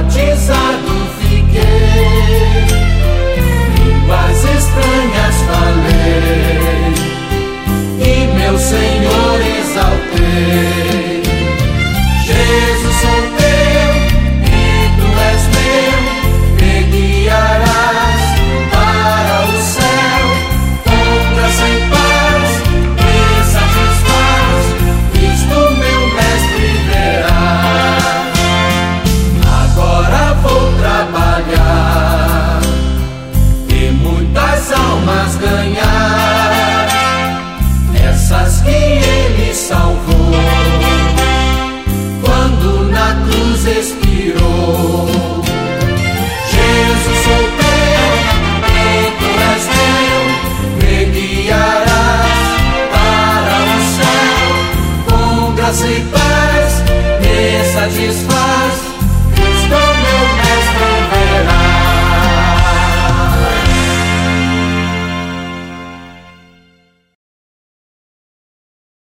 batizado fiquei, línguas estranhas falei, e meu Senhor exaltei. Jesus, sou teu, e tu és meu, me guiarás para o céu, com graça e paz, me satisfaz, Cristo meu mestre verá. Agora vou trabalhar e muitas almas ganhar, essas que ele salvou.